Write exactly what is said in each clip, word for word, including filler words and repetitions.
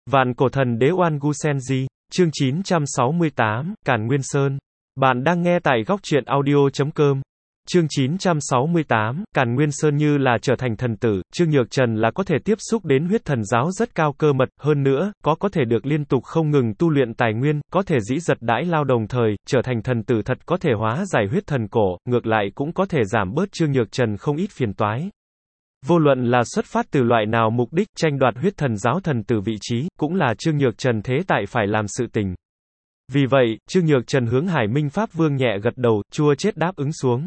Vạn cổ thần đế Oan Gu Senji, chương chín trăm sáu mươi tám, Càn Nguyên Sơn. Bạn đang nghe tại góc truyện audio chấm com. Chương chín trăm sáu mươi tám, Càn Nguyên Sơn như là trở thành thần tử, Trương Nhược Trần là có thể tiếp xúc đến huyết thần giáo rất cao cơ mật, hơn nữa, có có thể được liên tục không ngừng tu luyện tài nguyên, có thể dĩ giật đãi lao đồng thời, trở thành thần tử thật có thể hóa giải huyết thần cổ, ngược lại cũng có thể giảm bớt Trương Nhược Trần không ít phiền toái. Vô luận là xuất phát từ loại nào mục đích, tranh đoạt huyết thần giáo thần tử vị trí, cũng là Trương Nhược Trần thế tại phải làm sự tình. Vì vậy, Trương Nhược Trần hướng Hải Minh Pháp Vương nhẹ gật đầu, chua chết đáp ứng xuống.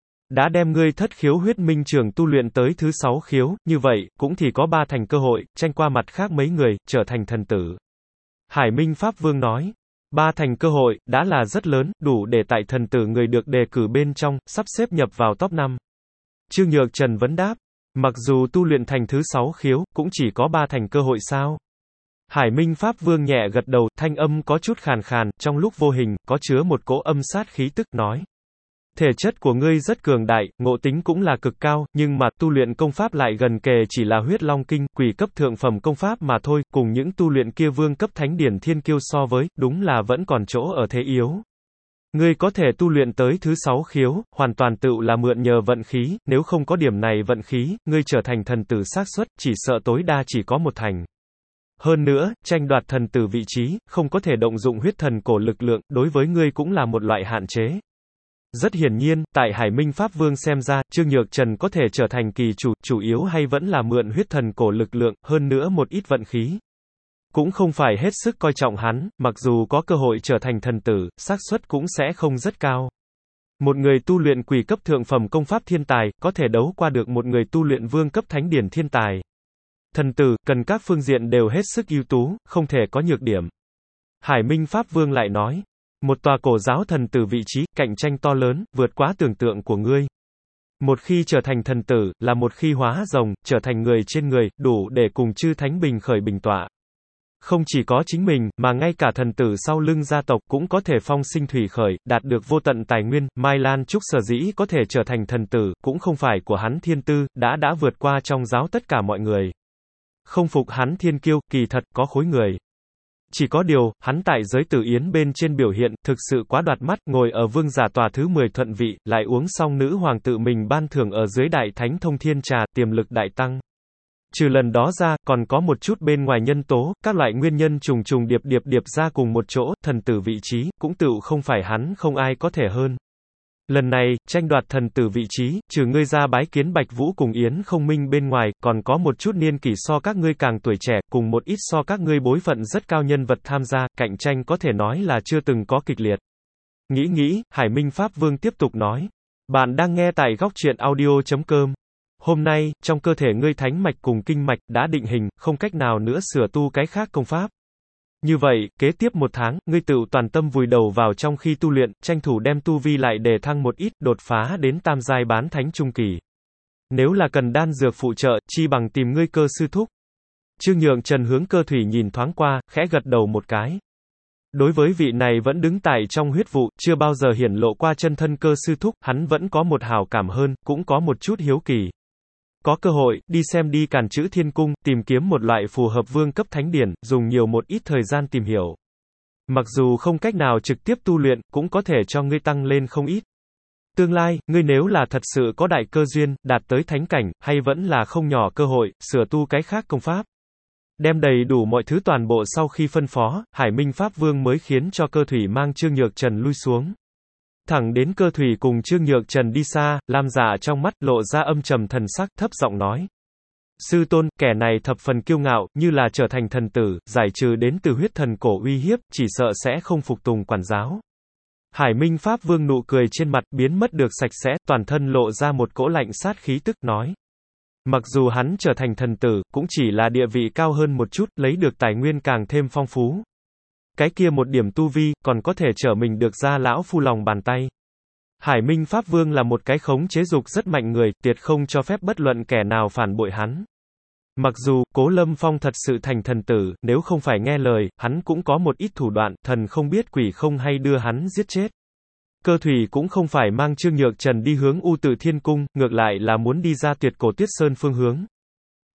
Đã đem ngươi thất khiếu huyết minh trường tu luyện tới thứ sáu khiếu, như vậy, cũng thì có ba thành cơ hội, tranh qua mặt khác mấy người, trở thành thần tử. Hải Minh Pháp Vương nói, ba thành cơ hội, đã là rất lớn, đủ để tại thần tử người được đề cử bên trong, sắp xếp nhập vào top năm. Trương Nhược Trần vấn đáp, mặc dù tu luyện thành thứ sáu khiếu, cũng chỉ có ba thành cơ hội sao? Hải Minh Pháp Vương nhẹ gật đầu, thanh âm có chút khàn khàn, trong lúc vô hình, có chứa một cỗ âm sát khí tức, nói. Thể chất của ngươi rất cường đại, ngộ tính cũng là cực cao, nhưng mà, tu luyện công pháp lại gần kề chỉ là huyết long kinh, quỷ cấp thượng phẩm công pháp mà thôi, cùng những tu luyện kia vương cấp thánh điển thiên kiêu so với, đúng là vẫn còn chỗ ở thế yếu. Ngươi có thể tu luyện tới thứ sáu khiếu, hoàn toàn tựu là mượn nhờ vận khí, nếu không có điểm này vận khí, ngươi trở thành thần tử xác suất, chỉ sợ tối đa chỉ có một thành. Hơn nữa, tranh đoạt thần tử vị trí, không có thể động dụng huyết thần cổ lực lượng, đối với ngươi cũng là một loại hạn chế. Rất hiển nhiên, tại Hải Minh Pháp Vương xem ra, Trương Nhược Trần có thể trở thành kỳ chủ, chủ yếu hay vẫn là mượn huyết thần cổ lực lượng, hơn nữa một ít vận khí. Cũng không phải hết sức coi trọng hắn, mặc dù có cơ hội trở thành thần tử, xác suất cũng sẽ không rất cao. Một người tu luyện quỷ cấp thượng phẩm công pháp thiên tài, có thể đấu qua được một người tu luyện vương cấp thánh điển thiên tài. Thần tử, cần các phương diện đều hết sức ưu tú, không thể có nhược điểm. Hải Minh Pháp Vương lại nói, một tòa cổ giáo thần tử vị trí, cạnh tranh to lớn, vượt quá tưởng tượng của ngươi. Một khi trở thành thần tử, là một khi hóa rồng, trở thành người trên người, đủ để cùng chư thánh bình khởi bình tọa. Không chỉ có chính mình, mà ngay cả thần tử sau lưng gia tộc cũng có thể phong sinh thủy khởi, đạt được vô tận tài nguyên. Mai Lan Trúc sở dĩ có thể trở thành thần tử, cũng không phải của hắn thiên tư, đã đã vượt qua trong giáo tất cả mọi người. Không phục hắn thiên kiêu, kỳ thật, có khối người. Chỉ có điều, hắn tại giới tử yến bên trên biểu hiện, thực sự quá đoạt mắt, ngồi ở vương giả tòa thứ mười thuận vị, lại uống xong nữ hoàng tự mình ban thưởng ở dưới đại thánh thông thiên trà, tiềm lực đại tăng. Trừ lần đó ra, còn có một chút bên ngoài nhân tố, các loại nguyên nhân trùng trùng điệp điệp điệp ra cùng một chỗ, thần tử vị trí, cũng tựu không phải hắn không ai có thể hơn. Lần này, tranh đoạt thần tử vị trí, trừ ngươi ra bái kiến Bạch Vũ cùng Yến Không Minh bên ngoài, còn có một chút niên kỷ so các ngươi càng tuổi trẻ, cùng một ít so các ngươi bối phận rất cao nhân vật tham gia, cạnh tranh có thể nói là chưa từng có kịch liệt. Nghĩ nghĩ, Hải Minh Pháp Vương tiếp tục nói. Bạn đang nghe tại góc truyện audio chấm com. Hôm nay, trong cơ thể ngươi thánh mạch cùng kinh mạch, đã định hình, không cách nào nữa sửa tu cái khác công pháp. Như vậy, kế tiếp một tháng, ngươi tự toàn tâm vùi đầu vào trong khi tu luyện, tranh thủ đem tu vi lại đề thăng một ít, đột phá đến tam giai bán thánh trung kỳ. Nếu là cần đan dược phụ trợ, chi bằng tìm ngươi cơ sư thúc. Trương Nhược Trần hướng Cơ Thủy nhìn thoáng qua, khẽ gật đầu một cái. Đối với vị này vẫn đứng tại trong huyết vụ, chưa bao giờ hiển lộ qua chân thân cơ sư thúc, hắn vẫn có một hào cảm hơn, cũng có một chút hiếu kỳ. Có cơ hội, đi xem đi Càn Chữ Thiên Cung, tìm kiếm một loại phù hợp vương cấp thánh điển, dùng nhiều một ít thời gian tìm hiểu. Mặc dù không cách nào trực tiếp tu luyện, cũng có thể cho ngươi tăng lên không ít. Tương lai, ngươi nếu là thật sự có đại cơ duyên, đạt tới thánh cảnh, hay vẫn là không nhỏ cơ hội, sửa tu cái khác công pháp. Đem đầy đủ mọi thứ toàn bộ sau khi phân phó, Hải Minh Pháp Vương mới khiến cho Cơ Thủy mang Trương Nhược Trần lui xuống. Thẳng đến Cơ Thủy cùng Trương Nhược Trần đi xa, Lam Dạ trong mắt lộ ra âm trầm thần sắc, thấp giọng nói. Sư tôn, kẻ này thập phần kiêu ngạo, như là trở thành thần tử, giải trừ đến từ huyết thần cổ uy hiếp, chỉ sợ sẽ không phục tùng quản giáo. Hải Minh Pháp Vương nụ cười trên mặt biến mất được sạch sẽ, toàn thân lộ ra một cỗ lạnh sát khí tức nói. Mặc dù hắn trở thành thần tử, cũng chỉ là địa vị cao hơn một chút, lấy được tài nguyên càng thêm phong phú. Cái kia một điểm tu vi, còn có thể trở mình được ra lão phu lòng bàn tay. Hải Minh Pháp Vương là một cái khống chế dục rất mạnh người, tuyệt không cho phép bất luận kẻ nào phản bội hắn. Mặc dù, Cố Lâm Phong thật sự thành thần tử, nếu không phải nghe lời, hắn cũng có một ít thủ đoạn, thần không biết quỷ không hay đưa hắn giết chết. Cơ Thủy cũng không phải mang Trương Nhược Trần đi hướng U Tử Thiên Cung, ngược lại là muốn đi ra Tuyệt Cổ Tuyết Sơn phương hướng.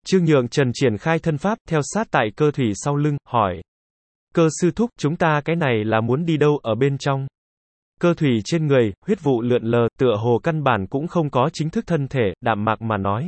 Trương Nhượng Trần triển khai thân pháp, theo sát tại Cơ Thủy sau lưng, hỏi. Cơ sư thúc, chúng ta cái này là muốn đi đâu ở bên trong? Cơ Thủy trên người, huyết vụ lượn lờ, tựa hồ căn bản cũng không có chính thức thân thể, đạm mạc mà nói.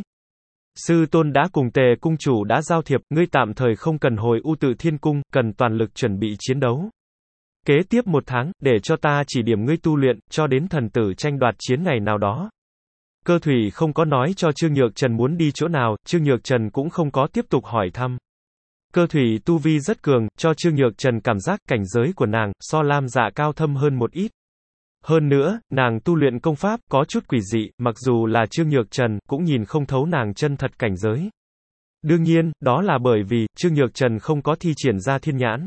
Sư tôn đã cùng Tề cung chủ đã giao thiệp, ngươi tạm thời không cần hồi U Tự Thiên Cung, cần toàn lực chuẩn bị chiến đấu. Kế tiếp một tháng, để cho ta chỉ điểm ngươi tu luyện, cho đến thần tử tranh đoạt chiến ngày nào đó. Cơ Thủy không có nói cho Trương Nhược Trần muốn đi chỗ nào, Trương Nhược Trần cũng không có tiếp tục hỏi thăm. Cơ Thủy tu vi rất cường, cho Trương Nhược Trần cảm giác cảnh giới của nàng, so Lam Dạ cao thâm hơn một ít. Hơn nữa, nàng tu luyện công pháp, có chút quỷ dị, mặc dù là Trương Nhược Trần, cũng nhìn không thấu nàng chân thật cảnh giới. Đương nhiên, đó là bởi vì, Trương Nhược Trần không có thi triển ra thiên nhãn.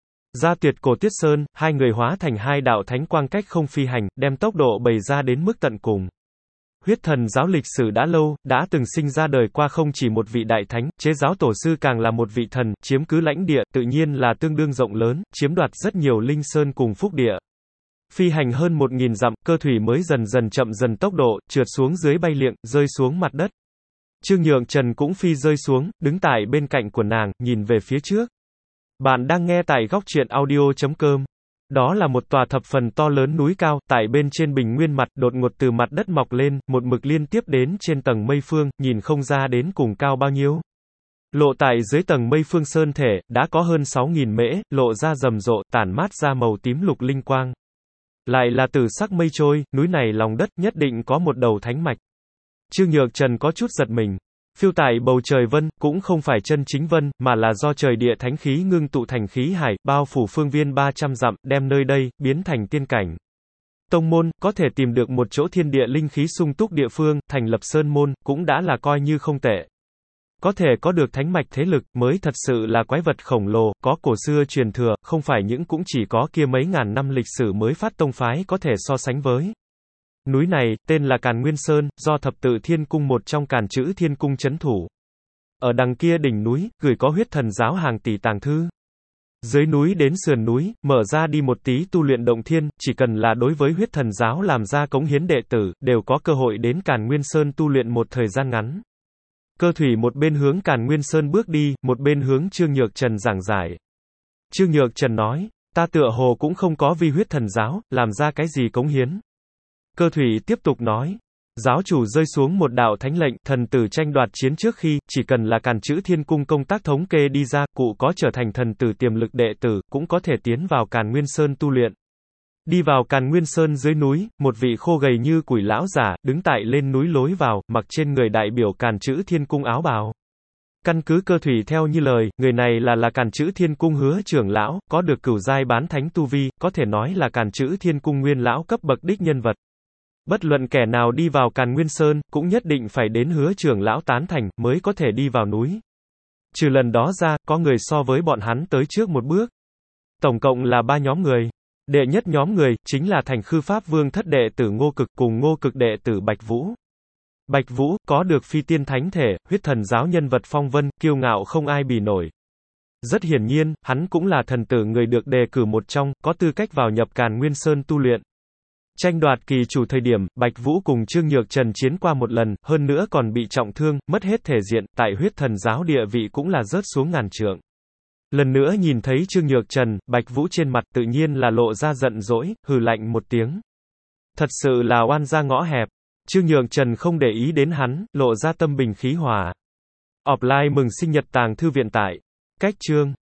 Ra tuyệt cổ tuyết sơn, hai người hóa thành hai đạo thánh quang cách không phi hành, đem tốc độ bày ra đến mức tận cùng. Huyết thần giáo lịch sử đã lâu, đã từng sinh ra đời qua không chỉ một vị đại thánh, chế giáo tổ sư càng là một vị thần, chiếm cứ lãnh địa, tự nhiên là tương đương rộng lớn, chiếm đoạt rất nhiều linh sơn cùng phúc địa. Phi hành hơn một nghìn dặm, Cơ Thủy mới dần dần chậm dần tốc độ, trượt xuống dưới bay liệng, rơi xuống mặt đất. Trương Nhượng Trần cũng phi rơi xuống, đứng tại bên cạnh của nàng, nhìn về phía trước. Bạn đang nghe tại góc truyện audio chấm com. Đó là một tòa thập phần to lớn núi cao, tại bên trên bình nguyên mặt, đột ngột từ mặt đất mọc lên, một mực liên tiếp đến trên tầng mây phương, nhìn không ra đến cùng cao bao nhiêu. Lộ tại dưới tầng mây phương sơn thể, đã có hơn sáu nghìn mễ, lộ ra rầm rộ, tản mát ra màu tím lục linh quang. Lại là từ sắc mây trôi, núi này lòng đất nhất định có một đầu thánh mạch. Trương Nhược Trần có chút giật mình. Phiêu tại bầu trời vân, cũng không phải chân chính vân, mà là do trời địa thánh khí ngưng tụ thành khí hải, bao phủ phương viên ba trăm dặm, đem nơi đây, biến thành tiên cảnh. Tông môn, có thể tìm được một chỗ thiên địa linh khí sung túc địa phương, thành lập sơn môn, cũng đã là coi như không tệ. Có thể có được thánh mạch thế lực, mới thật sự là quái vật khổng lồ, có cổ xưa truyền thừa, không phải những cũng chỉ có kia mấy ngàn năm lịch sử mới phát tông phái có thể so sánh với. Núi này, tên là Càn Nguyên Sơn, do thập tự thiên cung một trong Càn Chữ Thiên Cung trấn thủ. Ở đằng kia đỉnh núi, gửi có huyết thần giáo hàng tỷ tàng thư. Dưới núi đến sườn núi, mở ra đi một tí tu luyện động thiên, chỉ cần là đối với huyết thần giáo làm ra cống hiến đệ tử, đều có cơ hội đến Càn Nguyên Sơn tu luyện một thời gian ngắn. Cơ Thủy một bên hướng Càn Nguyên Sơn bước đi, một bên hướng Trương Nhược Trần giảng giải. Trương Nhược Trần nói, ta tựa hồ cũng không có vì huyết thần giáo, làm ra cái gì cống hiến. Cơ Thủy tiếp tục nói, giáo chủ rơi xuống một đạo thánh lệnh, thần tử tranh đoạt chiến trước khi, chỉ cần là Càn Chữ Thiên Cung công tác thống kê đi ra, cụ có trở thành thần tử tiềm lực đệ tử, cũng có thể tiến vào Càn Nguyên Sơn tu luyện. Đi vào Càn Nguyên Sơn dưới núi, một vị khô gầy như củi lão giả, đứng tại lên núi lối vào, mặc trên người đại biểu Càn Chữ Thiên Cung áo bào. Căn cứ Cơ Thủy theo như lời, người này là là Càn Chữ Thiên Cung Hứa trưởng lão, có được cửu giai bán thánh tu vi, có thể nói là Càn Chữ Thiên Cung nguyên lão cấp bậc đích nhân vật. Bất luận kẻ nào đi vào Càn Nguyên Sơn, cũng nhất định phải đến Hứa trưởng lão tán thành, mới có thể đi vào núi. Trừ lần đó ra, có người so với bọn hắn tới trước một bước. Tổng cộng là ba nhóm người. Đệ nhất nhóm người, chính là Thành Khư Pháp Vương thất đệ tử Ngô Cực cùng Ngô Cực đệ tử Bạch Vũ. Bạch Vũ, có được phi tiên thánh thể, huyết thần giáo nhân vật phong vân, kiêu ngạo không ai bì nổi. Rất hiển nhiên, hắn cũng là thần tử người được đề cử một trong, có tư cách vào nhập Càn Nguyên Sơn tu luyện. Tranh đoạt kỳ chủ thời điểm, Bạch Vũ cùng Trương Nhược Trần chiến qua một lần, hơn nữa còn bị trọng thương, mất hết thể diện, tại huyết thần giáo địa vị cũng là rớt xuống ngàn trượng. Lần nữa nhìn thấy Trương Nhược Trần, Bạch Vũ trên mặt tự nhiên là lộ ra giận dỗi, hừ lạnh một tiếng. Thật sự là oan gia ngõ hẹp. Trương Nhược Trần không để ý đến hắn, lộ ra tâm bình khí hòa. Offline mừng sinh nhật tàng thư viện tại. Cách chương.